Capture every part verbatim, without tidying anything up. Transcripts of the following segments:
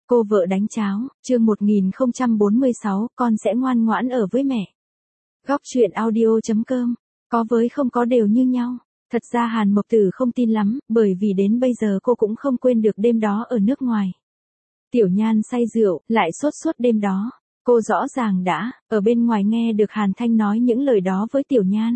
Cô vợ đánh cháo, chương một nghìn không trăm bốn mươi sáu, con sẽ ngoan ngoãn ở với mẹ. Góc truyện audio chấm com, có với không có đều như nhau. Thật ra Hàn Mộc Tử không tin lắm, bởi vì đến bây giờ cô cũng không quên được đêm đó ở nước ngoài. Tiểu Nhan say rượu, lại sốt suốt đêm đó. Cô rõ ràng đã, ở bên ngoài nghe được Hàn Thanh nói những lời đó với Tiểu Nhan.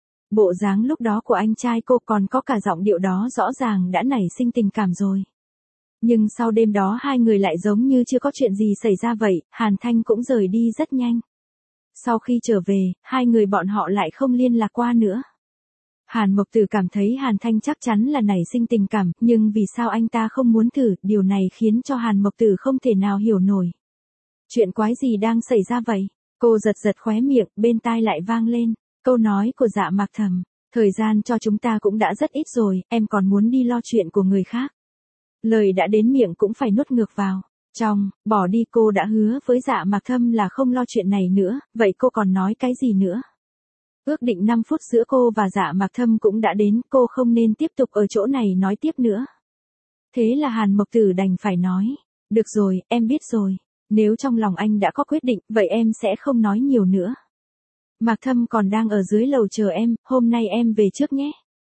Bộ dáng lúc đó của anh trai cô còn có cả giọng điệu đó rõ ràng đã nảy sinh tình cảm rồi. Nhưng sau đêm đó hai người lại giống như chưa có chuyện gì xảy ra vậy, Hàn Thanh cũng rời đi rất nhanh. Sau khi trở về, hai người bọn họ lại không liên lạc qua nữa. Hàn Mộc Tử cảm thấy Hàn Thanh chắc chắn là nảy sinh tình cảm, nhưng vì sao anh ta không muốn thử, điều này khiến cho Hàn Mộc Tử không thể nào hiểu nổi. Chuyện quái gì đang xảy ra vậy? Cô giật giật khóe miệng, bên tai lại vang lên câu nói của Dạ Mạc Thầm. Thời gian cho chúng ta cũng đã rất ít rồi, em còn muốn đi lo chuyện của người khác. Lời đã đến miệng cũng phải nuốt ngược vào. Trong, bỏ đi cô đã hứa với Dạ Mạc Thâm là không lo chuyện này nữa, vậy cô còn nói cái gì nữa? Ước định năm phút giữa cô và Dạ Mạc Thâm cũng đã đến, cô không nên tiếp tục ở chỗ này nói tiếp nữa. Thế là Hàn Mộc Tử đành phải nói, được rồi, em biết rồi. Nếu trong lòng anh đã có quyết định, vậy em sẽ không nói nhiều nữa. Mạc Thâm còn đang ở dưới lầu chờ em, hôm nay em về trước nhé.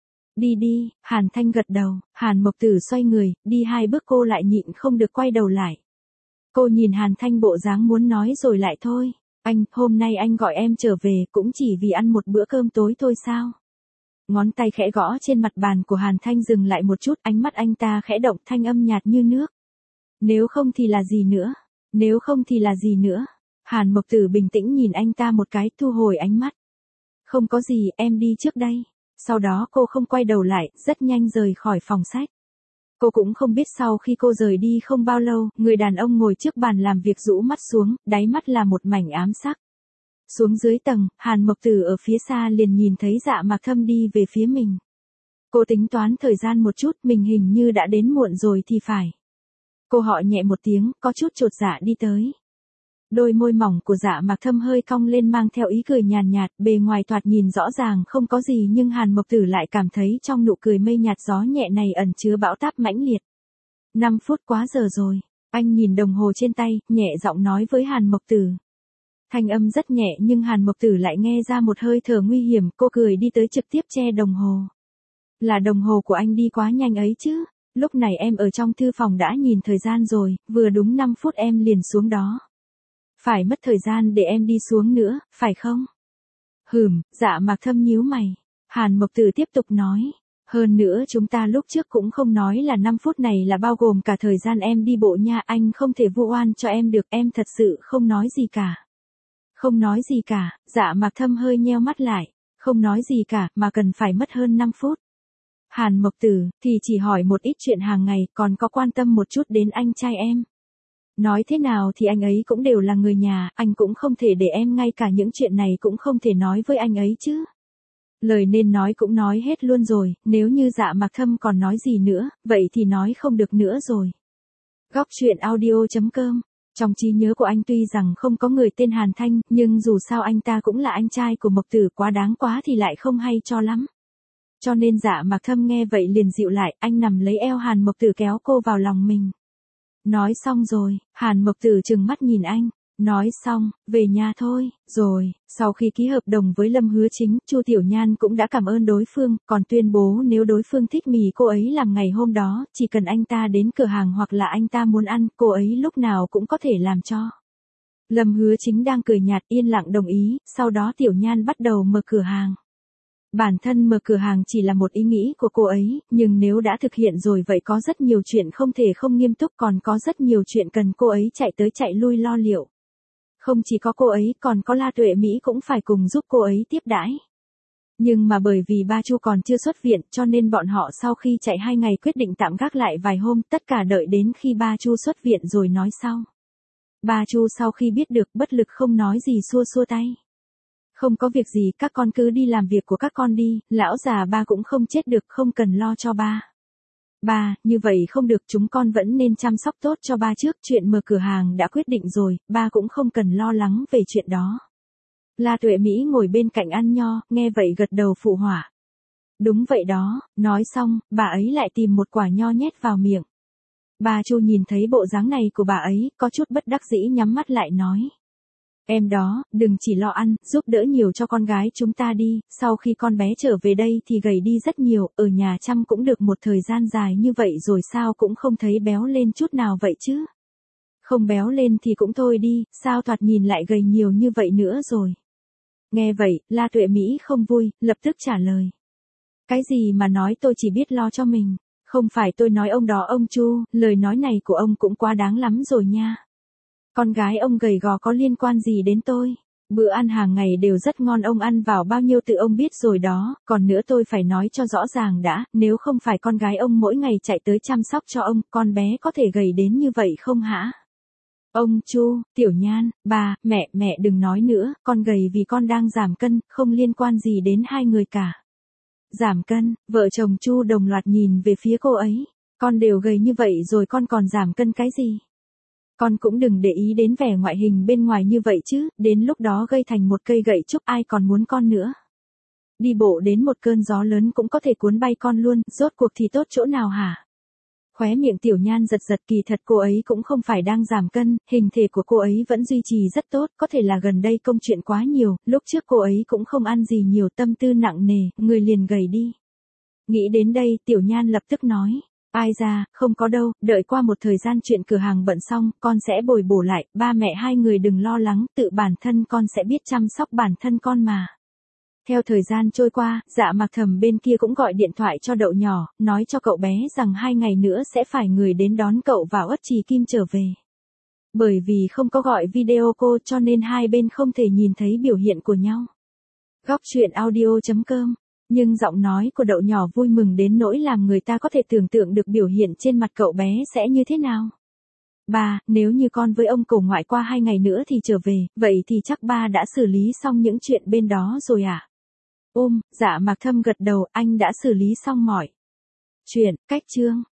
Đi đi, Hàn Thanh gật đầu, Hàn Mộc Tử xoay người, đi hai bước cô lại nhịn không được quay đầu lại. Cô nhìn Hàn Thanh bộ dáng muốn nói rồi lại thôi. Anh, hôm nay anh gọi em trở về cũng chỉ vì ăn một bữa cơm tối thôi sao? Ngón tay khẽ gõ trên mặt bàn của Hàn Thanh dừng lại một chút, ánh mắt anh ta khẽ động, thanh âm nhạt như nước. Nếu không thì là gì nữa? Nếu không thì là gì nữa? Hàn Mộc Tử bình tĩnh nhìn anh ta một cái, thu hồi ánh mắt. Không có gì, em đi trước đây. Sau đó cô không quay đầu lại, rất nhanh rời khỏi phòng sách. Cô cũng không biết sau khi cô rời đi không bao lâu, người đàn ông ngồi trước bàn làm việc rũ mắt xuống, đáy mắt là một mảnh ám sắc. Xuống dưới tầng, Hàn Mộc Tử ở phía xa liền nhìn thấy Dạ Mạc Thâm đi về phía mình. Cô tính toán thời gian một chút, mình hình như đã đến muộn rồi thì phải. Cô họ nhẹ một tiếng, có chút chột dạ đi tới. Đôi môi mỏng của Dạ Mạc Thâm hơi cong lên mang theo ý cười nhàn nhạt, bề ngoài thoạt nhìn rõ ràng không có gì nhưng Hàn Mộc Tử lại cảm thấy trong nụ cười mây nhạt gió nhẹ này ẩn chứa bão táp mãnh liệt. Năm phút quá giờ rồi. Anh nhìn đồng hồ trên tay, nhẹ giọng nói với Hàn Mộc Tử. Thanh âm rất nhẹ nhưng Hàn Mộc Tử lại nghe ra một hơi thở nguy hiểm, cô cười đi tới trực tiếp che đồng hồ. Là đồng hồ của anh đi quá nhanh ấy chứ, lúc này em ở trong thư phòng đã nhìn thời gian rồi, vừa đúng năm phút em liền xuống đó. Phải mất thời gian để em đi xuống nữa, phải không? Hừm, Dạ Mạc Thâm nhíu mày. Hàn Mộc Tử tiếp tục nói. Hơn nữa chúng ta lúc trước cũng không nói là năm phút này là bao gồm cả thời gian em đi bộ nha, anh không thể vu oan cho em được, em thật sự không nói gì cả. Không nói gì cả, Dạ Mạc Thâm hơi nheo mắt lại. Không nói gì cả, mà cần phải mất hơn năm phút. Hàn Mộc Tử, thì chỉ hỏi một ít chuyện hàng ngày, còn có quan tâm một chút đến anh trai em. Nói thế nào thì anh ấy cũng đều là người nhà, anh cũng không thể để em ngay cả những chuyện này cũng không thể nói với anh ấy chứ. Lời nên nói cũng nói hết luôn rồi, nếu như Dạ Mạc Thâm còn nói gì nữa, vậy thì nói không được nữa rồi. Góc truyện audio chấm com. Trong trí nhớ của anh tuy rằng không có người tên Hàn Thanh, nhưng dù sao anh ta cũng là anh trai của Mộc Tử, quá đáng quá thì lại không hay cho lắm. Cho nên Dạ Mạc Thâm nghe vậy liền dịu lại, anh nằm lấy eo Hàn Mộc Tử kéo cô vào lòng mình. Nói xong rồi, Hàn Mộc Tử trừng mắt nhìn anh. Nói xong, về nhà thôi, rồi, sau khi ký hợp đồng với Lâm Hứa Chính, Chu Tiểu Nhan cũng đã cảm ơn đối phương, còn tuyên bố nếu đối phương thích mì cô ấy làm ngày hôm đó, chỉ cần anh ta đến cửa hàng hoặc là anh ta muốn ăn, cô ấy lúc nào cũng có thể làm cho. Lâm Hứa Chính đang cười nhạt yên lặng đồng ý, sau đó Tiểu Nhan bắt đầu mở cửa hàng. Bản thân mở cửa hàng chỉ là một ý nghĩ của cô ấy, nhưng nếu đã thực hiện rồi vậy có rất nhiều chuyện không thể không nghiêm túc, còn có rất nhiều chuyện cần cô ấy chạy tới chạy lui lo liệu. Không chỉ có cô ấy, còn có La Tuệ Mỹ cũng phải cùng giúp cô ấy tiếp đãi. Nhưng mà bởi vì ba Chu còn chưa xuất viện, cho nên bọn họ sau khi chạy hai ngày quyết định tạm gác lại vài hôm, tất cả đợi đến khi ba Chu xuất viện rồi nói sau. Ba Chu sau khi biết được bất lực không nói gì xua xua tay. Không có việc gì, các con cứ đi làm việc của các con đi, lão già ba cũng không chết được, không cần lo cho ba. Ba, như vậy không được, chúng con vẫn nên chăm sóc tốt cho ba trước, chuyện mở cửa hàng đã quyết định rồi, ba cũng không cần lo lắng về chuyện đó. La Tuệ Mỹ ngồi bên cạnh ăn nho, nghe vậy gật đầu phụ họa. Đúng vậy đó, nói xong, bà ấy lại tìm một quả nho nhét vào miệng. Bà Chu nhìn thấy bộ dáng này của bà ấy, có chút bất đắc dĩ nhắm mắt lại nói. Em đó, đừng chỉ lo ăn, giúp đỡ nhiều cho con gái chúng ta đi, sau khi con bé trở về đây thì gầy đi rất nhiều, ở nhà chăm cũng được một thời gian dài như vậy rồi sao cũng không thấy béo lên chút nào vậy chứ. Không béo lên thì cũng thôi đi, sao thoạt nhìn lại gầy nhiều như vậy nữa rồi. Nghe vậy, La Tuệ Mỹ không vui, lập tức trả lời. Cái gì mà nói tôi chỉ biết lo cho mình, không phải tôi nói ông đó ông Chu, lời nói này của ông cũng quá đáng lắm rồi nha. Con gái ông gầy gò có liên quan gì đến tôi? Bữa ăn hàng ngày đều rất ngon, ông ăn vào bao nhiêu tự ông biết rồi đó, còn nữa tôi phải nói cho rõ ràng đã, nếu không phải con gái ông mỗi ngày chạy tới chăm sóc cho ông, con bé có thể gầy đến như vậy không hả? Ông Chu, Tiểu Nhan, bà, mẹ, mẹ đừng nói nữa, con gầy vì con đang giảm cân, không liên quan gì đến hai người cả. Giảm cân, vợ chồng Chu đồng loạt nhìn về phía cô ấy, con đều gầy như vậy rồi con còn giảm cân cái gì? Con cũng đừng để ý đến vẻ ngoại hình bên ngoài như vậy chứ, đến lúc đó gây thành một cây gậy trúc ai còn muốn con nữa. Đi bộ đến một cơn gió lớn cũng có thể cuốn bay con luôn, rốt cuộc thì tốt chỗ nào hả? Khóe miệng Tiểu Nhan giật giật, kỳ thật cô ấy cũng không phải đang giảm cân, hình thể của cô ấy vẫn duy trì rất tốt, có thể là gần đây công chuyện quá nhiều, lúc trước cô ấy cũng không ăn gì nhiều, tâm tư nặng nề, người liền gầy đi. Nghĩ đến đây, Tiểu Nhan lập tức nói. Ai ra, không có đâu, đợi qua một thời gian chuyện cửa hàng bận xong, con sẽ bồi bổ lại, ba mẹ hai người đừng lo lắng, tự bản thân con sẽ biết chăm sóc bản thân con mà. Theo thời gian trôi qua, Dạ Mạc Thầm bên kia cũng gọi điện thoại cho Đậu Nhỏ, nói cho cậu bé rằng hai ngày nữa sẽ phải người đến đón cậu vào Uất Trì Kim trở về. Bởi vì không có gọi video call cho nên hai bên không thể nhìn thấy biểu hiện của nhau. Góc truyện audio chấm com. Nhưng giọng nói của Đậu Nhỏ vui mừng đến nỗi làm người ta có thể tưởng tượng được biểu hiện trên mặt cậu bé sẽ như thế nào. Ba, nếu như con với ông cổ ngoại qua hai ngày nữa thì trở về, vậy thì chắc ba đã xử lý xong những chuyện bên đó rồi à? Ôm, Dạ Mạc Thâm gật đầu, anh đã xử lý xong mọi chuyện, cách chương.